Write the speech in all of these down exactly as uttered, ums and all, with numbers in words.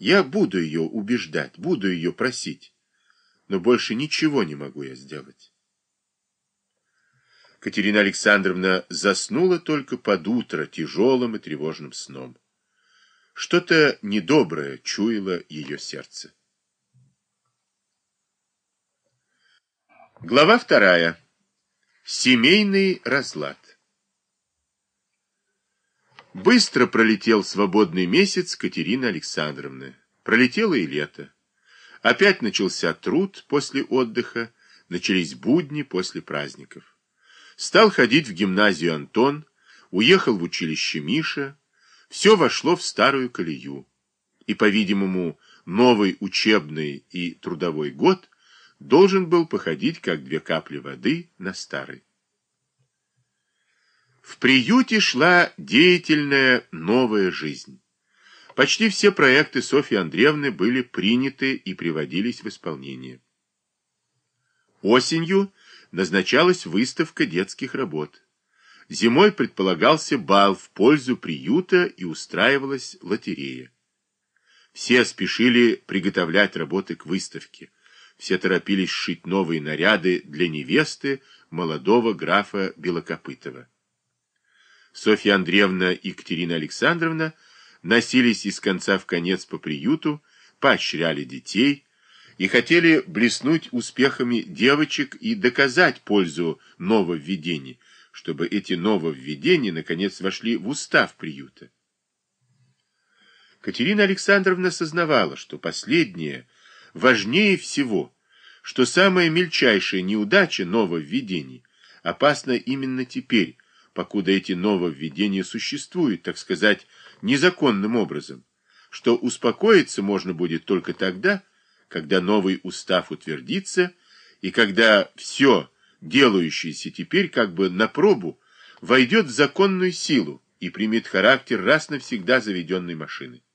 Я буду ее убеждать, буду ее просить, но больше ничего не могу я сделать. Катерина Александровна заснула только под утро тяжелым и тревожным сном. Что-то недоброе чуяло ее сердце. Глава вторая. Семейный разлад. Быстро пролетел свободный месяц Катерины Александровны. Пролетело и лето. Опять начался труд после отдыха, начались будни после праздников. Стал ходить в гимназию Антон, уехал в училище Миша. Все вошло в старую колею. И, по-видимому, новый учебный и трудовой год должен был походить, как две капли воды, на старый. В приюте шла деятельная новая жизнь. Почти все проекты Софьи Андреевны были приняты и приводились в исполнение. Осенью назначалась выставка детских работ. Зимой предполагался бал в пользу приюта и устраивалась лотерея. Все спешили приготовлять работы к выставке. Все торопились сшить новые наряды для невесты молодого графа Белокопытова. Софья Андреевна и Екатерина Александровна носились из конца в конец по приюту, поощряли детей и хотели блеснуть успехами девочек и доказать пользу нововведений, чтобы эти нововведения наконец вошли в устав приюта. Катерина Александровна сознавала, что последнее важнее всего, что самая мельчайшая неудача нововведений опасна именно теперь, покуда эти нововведения существуют, так сказать, незаконным образом, что успокоиться можно будет только тогда, когда новый устав утвердится, и когда все, делающееся теперь как бы на пробу, войдет в законную силу и примет характер раз навсегда заведенной машины.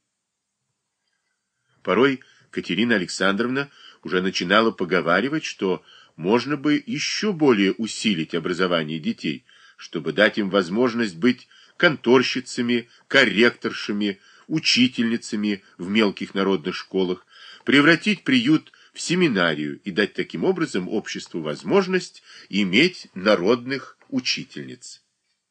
Порой Катерина Александровна уже начинала поговаривать, что можно бы еще более усилить образование детей, чтобы дать им возможность быть конторщицами, корректоршами, учительницами в мелких народных школах, превратить приют в семинарию и дать таким образом обществу возможность иметь народных учительниц.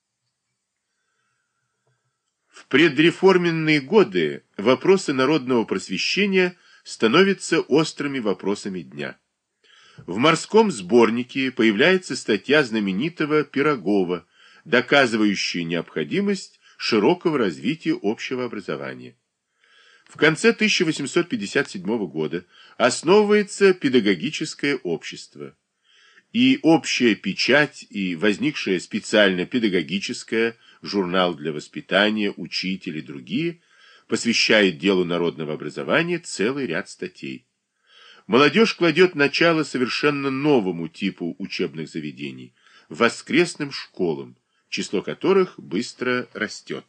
В предреформенные годы вопросы народного просвещения становятся острыми вопросами дня. В морском сборнике появляется статья знаменитого Пирогова, доказывающая необходимость широкого развития общего образования. В конце тысяча восемьсот пятьдесят седьмого года основывается педагогическое общество. И общая печать, и возникшая специально педагогическая, журнал для воспитания, учитель и другие, посвящает делу народного образования целый ряд статей. Молодежь кладет начало совершенно новому типу учебных заведений – воскресным школам, число которых быстро растет.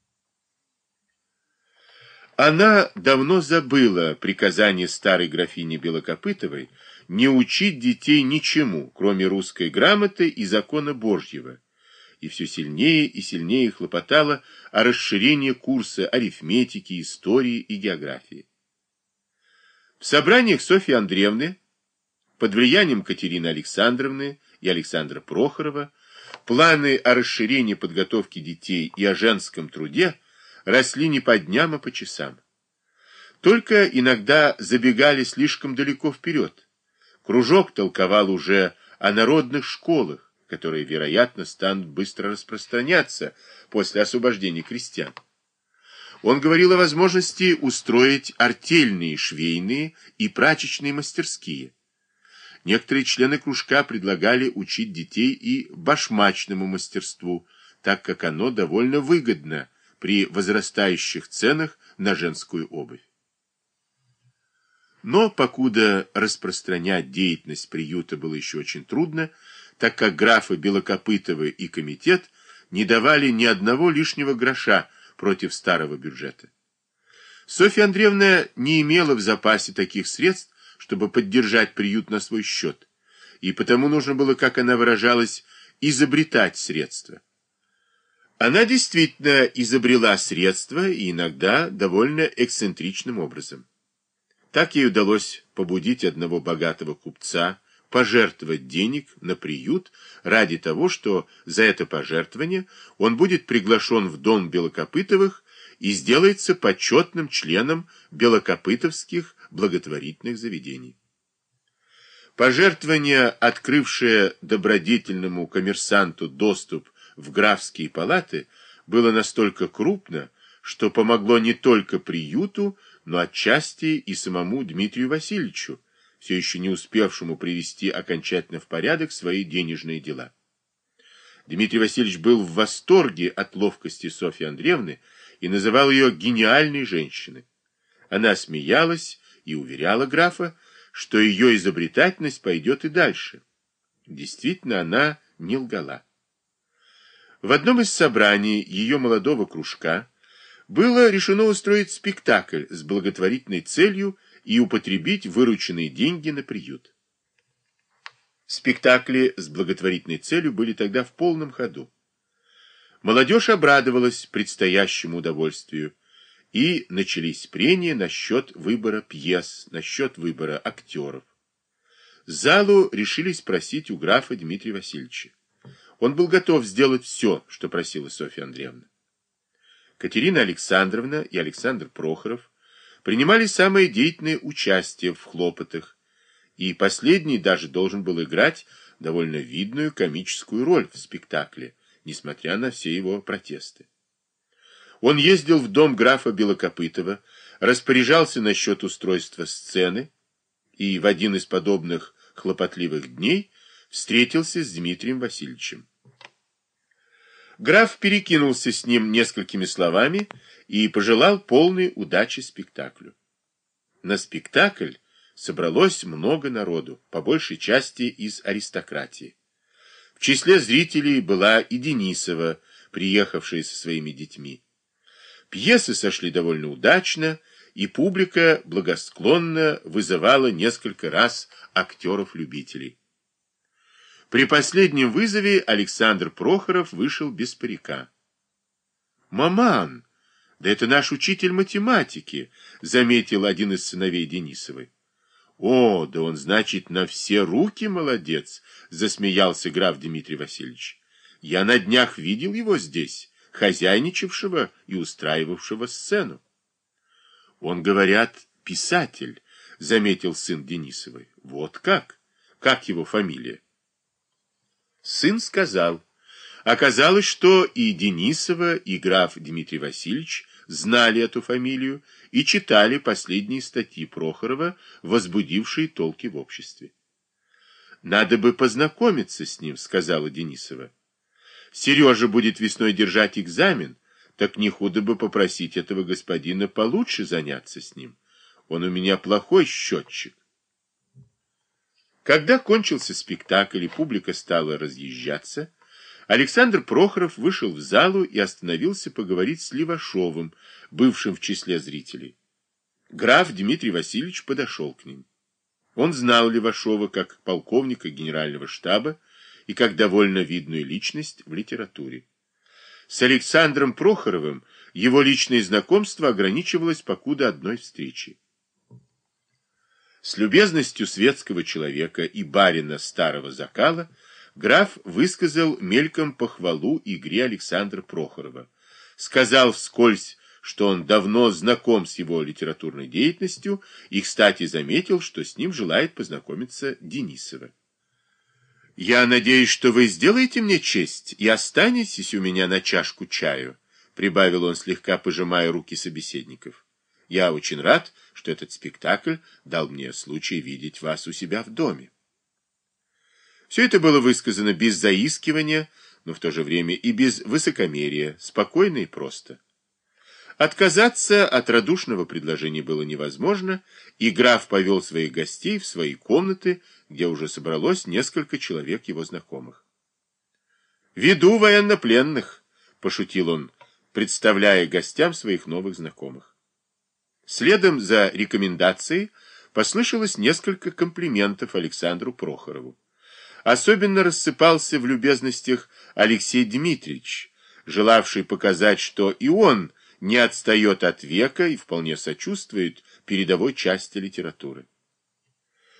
Она давно забыла приказание старой графини Белокопытовой не учить детей ничему, кроме русской грамоты и закона Божьего, и все сильнее и сильнее хлопотала о расширении курса арифметики, истории и географии. В собраниях Софьи Андреевны, под влиянием Катерины Александровны и Александра Прохорова, планы о расширении подготовки детей и о женском труде росли не по дням, а по часам. Только иногда забегали слишком далеко вперед. Кружок толковал уже о народных школах, которые, вероятно, станут быстро распространяться после освобождения крестьян. Он говорил о возможности устроить артельные, швейные и прачечные мастерские. Некоторые члены кружка предлагали учить детей и башмачному мастерству, так как оно довольно выгодно при возрастающих ценах на женскую обувь. Но покуда распространять деятельность приюта было еще очень трудно, так как графы Белокопытовы и комитет не давали ни одного лишнего гроша против старого бюджета. Софья Андреевна не имела в запасе таких средств, чтобы поддержать приют на свой счет, и потому нужно было, как она выражалась, изобретать средства. Она действительно изобрела средства и иногда довольно эксцентричным образом. Так ей удалось побудить одного богатого купца пожертвовать денег на приют ради того, что за это пожертвование он будет приглашен в дом Белокопытовых и сделается почетным членом белокопытовских благотворительных заведений. Пожертвование, открывшее добродетельному коммерсанту доступ в графские палаты, было настолько крупно, что помогло не только приюту, но отчасти и самому Дмитрию Васильевичу, все еще не успевшему привести окончательно в порядок свои денежные дела. Дмитрий Васильевич был в восторге от ловкости Софьи Андреевны и называл ее гениальной женщиной. Она смеялась и уверяла графа, что ее изобретательность пойдет и дальше. Действительно, она не лгала. В одном из собраний ее молодого кружка было решено устроить спектакль с благотворительной целью и употребить вырученные деньги на приют. Спектакли с благотворительной целью были тогда в полном ходу. Молодежь обрадовалась предстоящему удовольствию, и начались прения насчет выбора пьес, насчет выбора актеров. Залу решили спросить у графа Дмитрия Васильевича. Он был готов сделать все, что просила Софья Андреевна. Катерина Александровна и Александр Прохоров принимали самое деятельное участие в хлопотах, и последний даже должен был играть довольно видную комическую роль в спектакле, несмотря на все его протесты. Он ездил в дом графа Белокопытова, распоряжался насчет устройства сцены, и в один из подобных хлопотливых дней встретился с Дмитрием Васильевичем. Граф перекинулся с ним несколькими словами и пожелал полной удачи спектаклю. На спектакль собралось много народу, по большей части из аристократии. В числе зрителей была и Денисова, приехавшая со своими детьми. Пьесы сошли довольно удачно, и публика благосклонно вызывала несколько раз актеров-любителей. При последнем вызове Александр Прохоров вышел без парика. «Маман, да это наш учитель математики», — заметил один из сыновей Денисовой. «О, да он, значит, на все руки молодец», — засмеялся граф Дмитрий Васильевич. «Я на днях видел его здесь, хозяйничавшего и устраивавшего сцену». «Он, говорят, писатель», — заметил сын Денисовой. «Вот как? Как его фамилия?» Сын сказал. Оказалось, что и Денисова, и граф Дмитрий Васильевич знали эту фамилию и читали последние статьи Прохорова, возбудившие толки в обществе. «Надо бы познакомиться с ним», — сказала Денисова. «Сережа будет весной держать экзамен, так не худо бы попросить этого господина получше заняться с ним. Он у меня плохой счетчик». Когда кончился спектакль и публика стала разъезжаться, Александр Прохоров вышел в залу и остановился поговорить с Левашовым, бывшим в числе зрителей. Граф Дмитрий Васильевич подошел к ним. Он знал Левашова как полковника генерального штаба и как довольно видную личность в литературе. С Александром Прохоровым его личное знакомство ограничивалось покуда одной встречей. С любезностью светского человека и барина старого закала граф высказал мельком похвалу игре Александра Прохорова, сказал вскользь, что он давно знаком с его литературной деятельностью и, кстати, заметил, что с ним желает познакомиться Денисова. «Я надеюсь, что вы сделаете мне честь и останетесь у меня на чашку чаю», прибавил он, слегка пожимая руки собеседников. «Я очень рад, что этот спектакль дал мне случай видеть вас у себя в доме». Все это было высказано без заискивания, но в то же время и без высокомерия, спокойно и просто. Отказаться от радушного предложения было невозможно, и граф повел своих гостей в свои комнаты, где уже собралось несколько человек его знакомых. «Веду военнопленных», — пошутил он, представляя гостям своих новых знакомых. Следом за рекомендацией послышалось несколько комплиментов Александру Прохорову. Особенно рассыпался в любезностях Алексей Дмитриевич, желавший показать, что и он не отстает от века и вполне сочувствует передовой части литературы.